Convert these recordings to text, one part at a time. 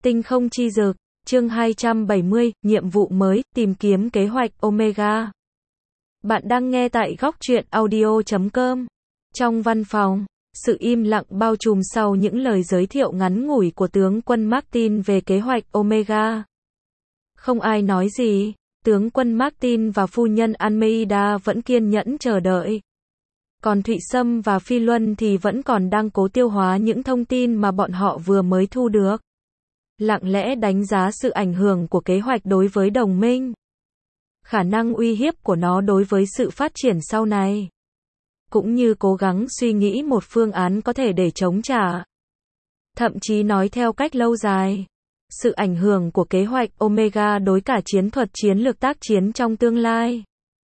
Tinh không chi dược, chương 270, nhiệm vụ mới, tìm kiếm kế hoạch Omega. Bạn đang nghe tại góc truyện audio.com. Trong văn phòng, sự im lặng bao trùm sau những lời giới thiệu ngắn ngủi của tướng quân Martin về kế hoạch Omega. Không ai nói gì, tướng quân Martin và phu nhân Almeida vẫn kiên nhẫn chờ đợi. Còn Thụy Sâm và Phi Luân thì vẫn còn đang cố tiêu hóa những thông tin mà bọn họ vừa mới thu được. Lặng lẽ đánh giá sự ảnh hưởng của kế hoạch đối với đồng minh. Khả năng uy hiếp của nó đối với sự phát triển sau này. Cũng như cố gắng suy nghĩ một phương án có thể để chống trả. Thậm chí nói theo cách lâu dài. Sự ảnh hưởng của kế hoạch Omega đối cả chiến thuật chiến lược tác chiến trong tương lai.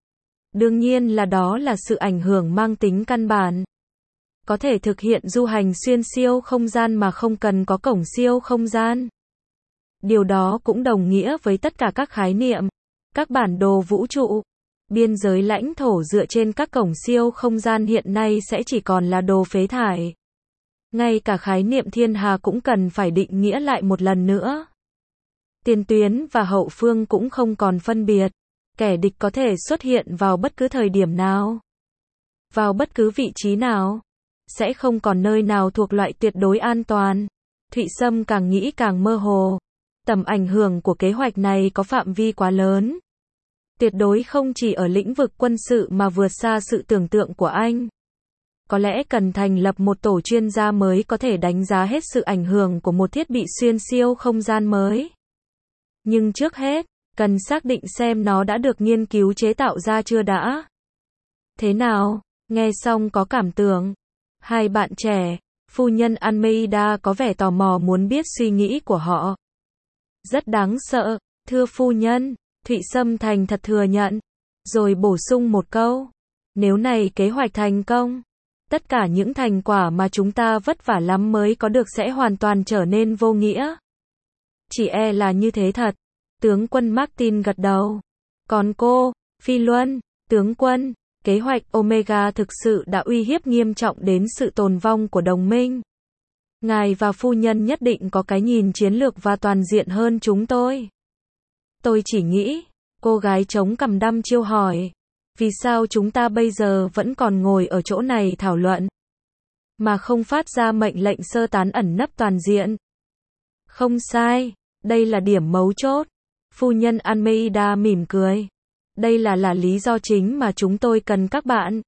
Đương nhiên là đó là sự ảnh hưởng mang tính căn bản. Có thể thực hiện du hành xuyên siêu không gian mà không cần có cổng siêu không gian. Điều đó cũng đồng nghĩa với tất cả các khái niệm, các bản đồ vũ trụ, biên giới lãnh thổ dựa trên các cổng siêu không gian hiện nay sẽ chỉ còn là đồ phế thải. Ngay cả khái niệm thiên hà cũng cần phải định nghĩa lại một lần nữa. Tiền tuyến và hậu phương cũng không còn phân biệt. Kẻ địch có thể xuất hiện vào bất cứ thời điểm nào, vào bất cứ vị trí nào. Sẽ không còn nơi nào thuộc loại tuyệt đối an toàn. Thụy Sâm càng nghĩ càng mơ hồ. Tầm ảnh hưởng của kế hoạch này có phạm vi quá lớn. Tuyệt đối không chỉ ở lĩnh vực quân sự mà vượt xa sự tưởng tượng của anh. Có lẽ cần thành lập một tổ chuyên gia mới có thể đánh giá hết sự ảnh hưởng của một thiết bị xuyên siêu không gian mới. Nhưng trước hết, cần xác định xem nó đã được nghiên cứu chế tạo ra chưa đã. Thế nào? Nghe xong có cảm tưởng. Hai bạn trẻ, phu nhân Almeida có vẻ tò mò muốn biết suy nghĩ của họ. Rất đáng sợ, thưa phu nhân, Thụy Sâm thành thật thừa nhận. Rồi bổ sung một câu. Nếu này kế hoạch thành công, tất cả những thành quả mà chúng ta vất vả lắm mới có được sẽ hoàn toàn trở nên vô nghĩa. Chỉ e là như thế thật. Tướng quân Martin gật đầu. Còn cô, Phi Luân, tướng quân, kế hoạch Omega thực sự đã uy hiếp nghiêm trọng đến sự tồn vong của đồng minh. Ngài và phu nhân nhất định có cái nhìn chiến lược và toàn diện hơn chúng tôi. Tôi chỉ nghĩ, cô gái chống cằm đăm chiêu hỏi. Vì sao chúng ta bây giờ vẫn còn ngồi ở chỗ này thảo luận, mà không phát ra mệnh lệnh sơ tán ẩn nấp toàn diện? Không sai, đây là điểm mấu chốt. Phu nhân Almeida mỉm cười. Đây là lý do chính mà chúng tôi cần các bạn.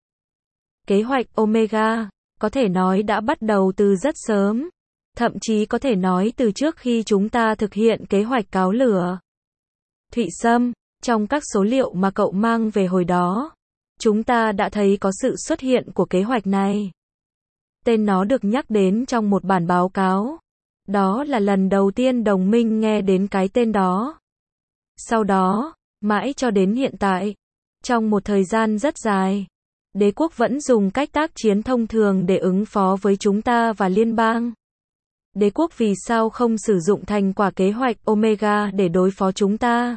Kế hoạch Omega, có thể nói đã bắt đầu từ rất sớm. Thậm chí có thể nói từ trước khi chúng ta thực hiện kế hoạch cáo lửa. Thụy Sâm, trong các số liệu mà cậu mang về hồi đó, chúng ta đã thấy có sự xuất hiện của kế hoạch này. Tên nó được nhắc đến trong một bản báo cáo. Đó là lần đầu tiên đồng minh nghe đến cái tên đó. Sau đó, mãi cho đến hiện tại, trong một thời gian rất dài, đế quốc vẫn dùng cách tác chiến thông thường để ứng phó với chúng ta và liên bang. Đế quốc vì sao không sử dụng thành quả kế hoạch Omega để đối phó chúng ta?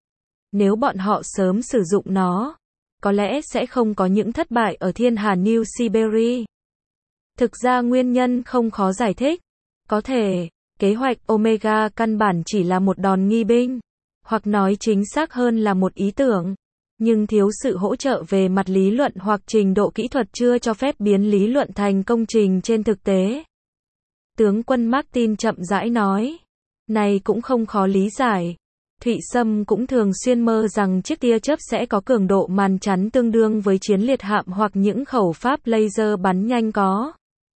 Nếu bọn họ sớm sử dụng nó, có lẽ sẽ không có những thất bại ở thiên hà New Siberia. Thực ra nguyên nhân không khó giải thích. Có thể, kế hoạch Omega căn bản chỉ là một đòn nghi binh, hoặc nói chính xác hơn là một ý tưởng, nhưng thiếu sự hỗ trợ về mặt lý luận hoặc trình độ kỹ thuật chưa cho phép biến lý luận thành công trình trên thực tế. Tướng quân Martin chậm rãi nói. Này cũng không khó lý giải. Thụy Sâm cũng thường xuyên mơ rằng chiếc tia chớp sẽ có cường độ màn chắn tương đương với chiến liệt hạm hoặc những khẩu pháp laser bắn nhanh có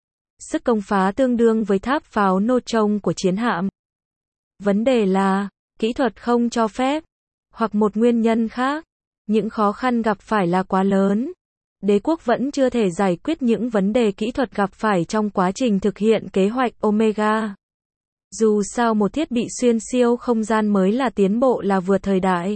sức công phá tương đương với tháp pháo neutron của chiến hạm. Vấn đề là, kỹ thuật không cho phép, hoặc một nguyên nhân khác, những khó khăn gặp phải là quá lớn. Đế quốc vẫn chưa thể giải quyết những vấn đề kỹ thuật gặp phải trong quá trình thực hiện kế hoạch Omega. Dù sao một thiết bị xuyên siêu không gian mới là tiến bộ là vượt thời đại.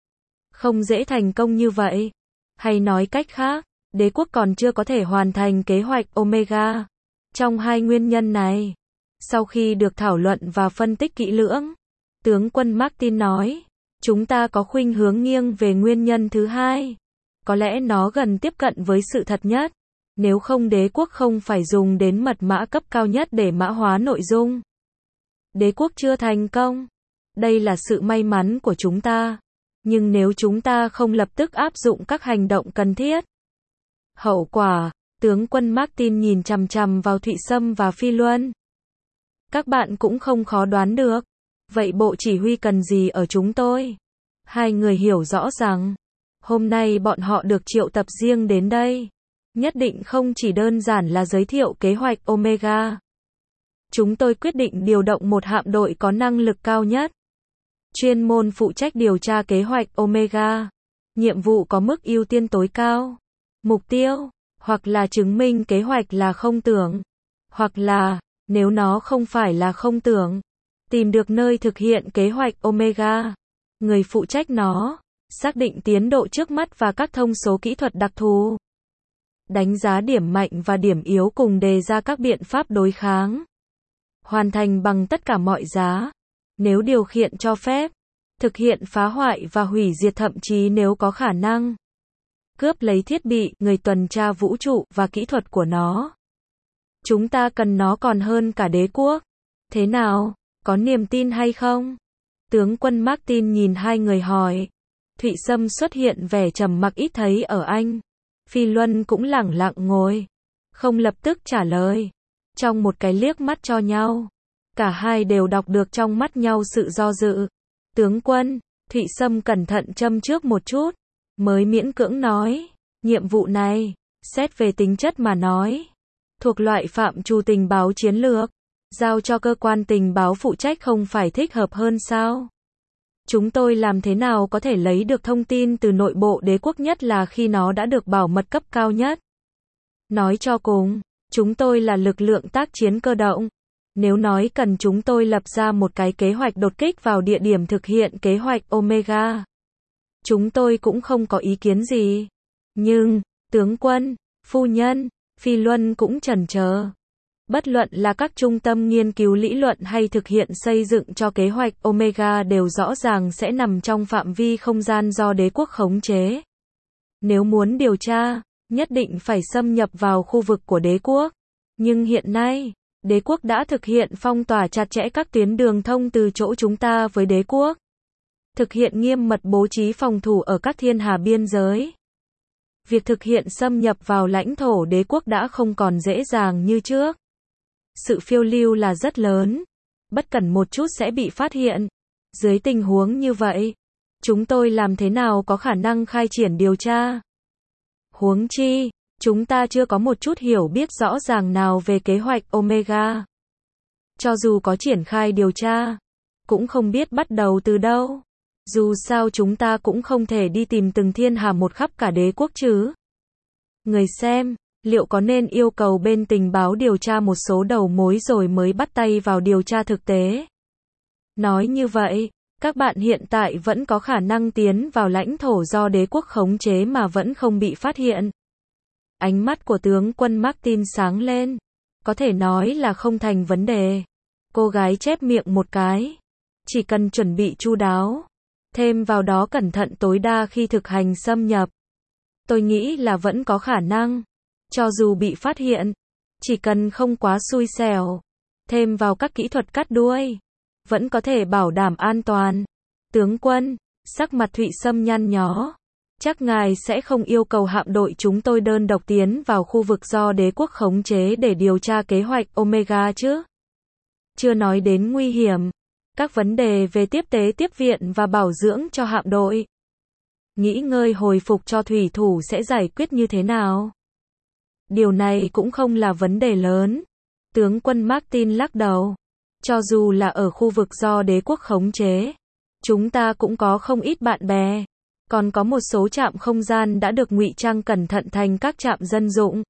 Không dễ thành công như vậy. Hay nói cách khác, đế quốc còn chưa có thể hoàn thành kế hoạch Omega. Trong hai nguyên nhân này, sau khi được thảo luận và phân tích kỹ lưỡng, tướng quân Martin nói, chúng ta có khuynh hướng nghiêng về nguyên nhân thứ hai. Có lẽ nó gần tiếp cận với sự thật nhất. Nếu không đế quốc không phải dùng đến mật mã cấp cao nhất để mã hóa nội dung. Đế quốc chưa thành công. Đây là sự may mắn của chúng ta. Nhưng nếu chúng ta không lập tức áp dụng các hành động cần thiết, hậu quả, tướng quân Martin nhìn chằm chằm vào Thụy Sâm và Phi Luân. Các bạn cũng không khó đoán được. Vậy bộ chỉ huy cần gì ở chúng tôi? Hai người hiểu rõ rằng, hôm nay bọn họ được triệu tập riêng đến đây. Nhất định không chỉ đơn giản là giới thiệu kế hoạch Omega. Chúng tôi quyết định điều động một hạm đội có năng lực cao nhất, chuyên môn phụ trách điều tra kế hoạch Omega. Nhiệm vụ có mức ưu tiên tối cao. Mục tiêu, hoặc là chứng minh kế hoạch là không tưởng, hoặc là, nếu nó không phải là không tưởng, tìm được nơi thực hiện kế hoạch Omega. Người phụ trách nó, xác định tiến độ trước mắt và các thông số kỹ thuật đặc thù. Đánh giá điểm mạnh và điểm yếu cùng đề ra các biện pháp đối kháng. Hoàn thành bằng tất cả mọi giá. Nếu điều kiện cho phép. Thực hiện phá hoại và hủy diệt thậm chí nếu có khả năng. Cướp lấy thiết bị, người tuần tra vũ trụ và kỹ thuật của nó. Chúng ta cần nó còn hơn cả đế quốc. Thế nào? Có niềm tin hay không? Tướng quân Martin nhìn hai người hỏi. Thụy Sâm xuất hiện vẻ trầm mặc ít thấy ở anh. Phi Luân cũng lẳng lặng ngồi, không lập tức trả lời. Trong một cái liếc mắt cho nhau, cả hai đều đọc được trong mắt nhau sự do dự. Tướng quân, Thụy Sâm cẩn thận châm trước một chút, mới miễn cưỡng nói, nhiệm vụ này, xét về tính chất mà nói, thuộc loại phạm trù tình báo chiến lược, giao cho cơ quan tình báo phụ trách không phải thích hợp hơn sao? Chúng tôi làm thế nào có thể lấy được thông tin từ nội bộ đế quốc, nhất là khi nó đã được bảo mật cấp cao nhất? Nói cho cùng, chúng tôi là lực lượng tác chiến cơ động. Nếu nói cần chúng tôi lập ra một cái kế hoạch đột kích vào địa điểm thực hiện kế hoạch Omega, chúng tôi cũng không có ý kiến gì. Nhưng, tướng quân, phu nhân, Phi Luân cũng chần chờ. Bất luận là các trung tâm nghiên cứu lý luận hay thực hiện xây dựng cho kế hoạch Omega đều rõ ràng sẽ nằm trong phạm vi không gian do đế quốc khống chế. Nếu muốn điều tra, nhất định phải xâm nhập vào khu vực của đế quốc. Nhưng hiện nay, đế quốc đã thực hiện phong tỏa chặt chẽ các tuyến đường thông từ chỗ chúng ta với đế quốc. Thực hiện nghiêm mật bố trí phòng thủ ở các thiên hà biên giới. Việc thực hiện xâm nhập vào lãnh thổ đế quốc đã không còn dễ dàng như trước. Sự phiêu lưu là rất lớn. Bất cẩn một chút sẽ bị phát hiện. Dưới tình huống như vậy, chúng tôi làm thế nào có khả năng khai triển điều tra? Huống chi, chúng ta chưa có một chút hiểu biết rõ ràng nào về kế hoạch Omega. Cho dù có triển khai điều tra, cũng không biết bắt đầu từ đâu. Dù sao chúng ta cũng không thể đi tìm từng thiên hà một khắp cả đế quốc chứ. Người xem, liệu có nên yêu cầu bên tình báo điều tra một số đầu mối rồi mới bắt tay vào điều tra thực tế? Nói như vậy, các bạn hiện tại vẫn có khả năng tiến vào lãnh thổ do đế quốc khống chế mà vẫn không bị phát hiện. Ánh mắt của tướng quân Martin sáng lên. Có thể nói là không thành vấn đề. Cô gái chép miệng một cái. Chỉ cần chuẩn bị chu đáo. Thêm vào đó cẩn thận tối đa khi thực hành xâm nhập. Tôi nghĩ là vẫn có khả năng. Cho dù bị phát hiện, chỉ cần không quá xui xẻo. Thêm vào các kỹ thuật cắt đuôi, vẫn có thể bảo đảm an toàn. Tướng quân, sắc mặt Thụy Sâm nhăn nhó. Chắc ngài sẽ không yêu cầu hạm đội chúng tôi đơn độc tiến vào khu vực do đế quốc khống chế để điều tra kế hoạch Omega chứ? Chưa nói đến nguy hiểm, các vấn đề về tiếp tế tiếp viện và bảo dưỡng cho hạm đội. Nghỉ ngơi hồi phục cho thủy thủ sẽ giải quyết như thế nào? Điều này cũng không là vấn đề lớn. Tướng quân Martin lắc đầu. Cho dù là ở khu vực do đế quốc khống chế, chúng ta cũng có không ít bạn bè. Còn có một số trạm không gian đã được ngụy trang cẩn thận thành các trạm dân dụng.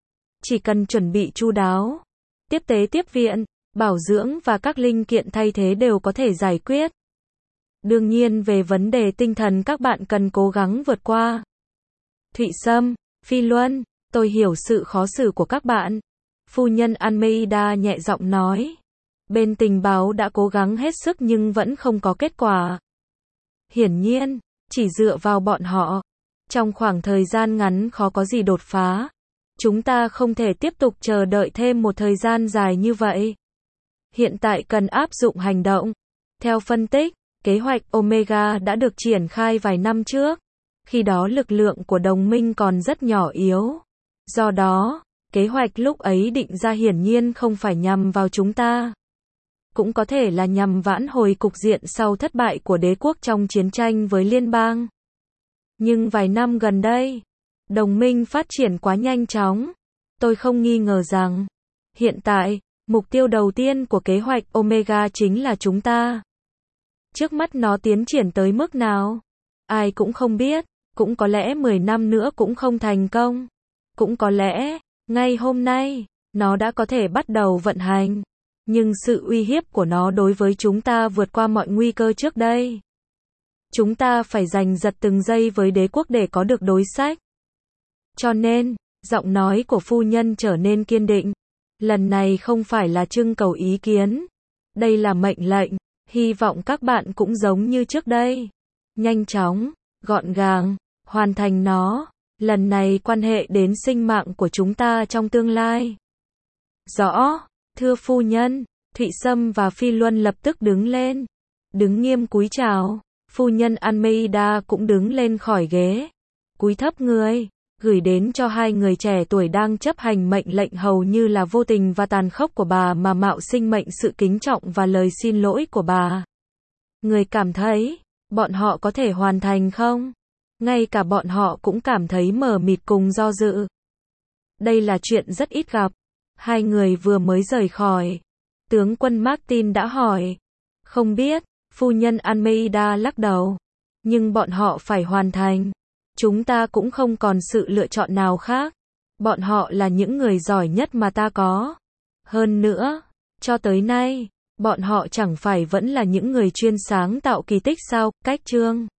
Chỉ cần chuẩn bị chu đáo, tiếp tế tiếp viện, bảo dưỡng và các linh kiện thay thế đều có thể giải quyết. Đương nhiên về vấn đề tinh thần các bạn cần cố gắng vượt qua. Thụy Sâm, Phi Luân, tôi hiểu sự khó xử của các bạn. Phu nhân Almeida nhẹ giọng nói. Bên tình báo đã cố gắng hết sức nhưng vẫn không có kết quả. Hiển nhiên, chỉ dựa vào bọn họ, trong khoảng thời gian ngắn khó có gì đột phá. Chúng ta không thể tiếp tục chờ đợi thêm một thời gian dài như vậy. Hiện tại cần áp dụng hành động. Theo phân tích, kế hoạch Omega đã được triển khai vài năm trước. Khi đó lực lượng của đồng minh còn rất nhỏ yếu. Do đó, kế hoạch lúc ấy định ra hiển nhiên không phải nhằm vào chúng ta. Cũng có thể là nhằm vãn hồi cục diện sau thất bại của đế quốc trong chiến tranh với liên bang. Nhưng vài năm gần đây, đồng minh phát triển quá nhanh chóng. Tôi không nghi ngờ rằng, hiện tại, mục tiêu đầu tiên của kế hoạch Omega chính là chúng ta. Trước mắt nó tiến triển tới mức nào? Ai cũng không biết, cũng có lẽ 10 năm nữa cũng không thành công. Cũng có lẽ, ngay hôm nay, nó đã có thể bắt đầu vận hành. Nhưng sự uy hiếp của nó đối với chúng ta vượt qua mọi nguy cơ trước đây. Chúng ta phải giành giật từng giây với đế quốc để có được đối sách. Cho nên, giọng nói của phu nhân trở nên kiên định. Lần này không phải là trưng cầu ý kiến. Đây là mệnh lệnh. Hy vọng các bạn cũng giống như trước đây. Nhanh chóng, gọn gàng, hoàn thành nó. Lần này quan hệ đến sinh mạng của chúng ta trong tương lai. Rõ, thưa phu nhân. Thụy Sâm và Phi Luân lập tức đứng lên. Đứng nghiêm cúi chào. Phu nhân Almeida cũng đứng lên khỏi ghế. Cúi thấp người. Gửi đến cho hai người trẻ tuổi đang chấp hành mệnh lệnh hầu như là vô tình và tàn khốc của bà mà mạo sinh mệnh sự kính trọng và lời xin lỗi của bà. Người cảm thấy, bọn họ có thể hoàn thành không? Ngay cả bọn họ cũng cảm thấy mờ mịt cùng do dự. Đây là chuyện rất ít gặp. Hai người vừa mới rời khỏi. Tướng quân Martin đã hỏi. Không biết, phu nhân Almeida lắc đầu. Nhưng bọn họ phải hoàn thành. Chúng ta cũng không còn sự lựa chọn nào khác. Bọn họ là những người giỏi nhất mà ta có. Hơn nữa, cho tới nay, bọn họ chẳng phải vẫn là những người chuyên sáng tạo kỳ tích sao? Cách chương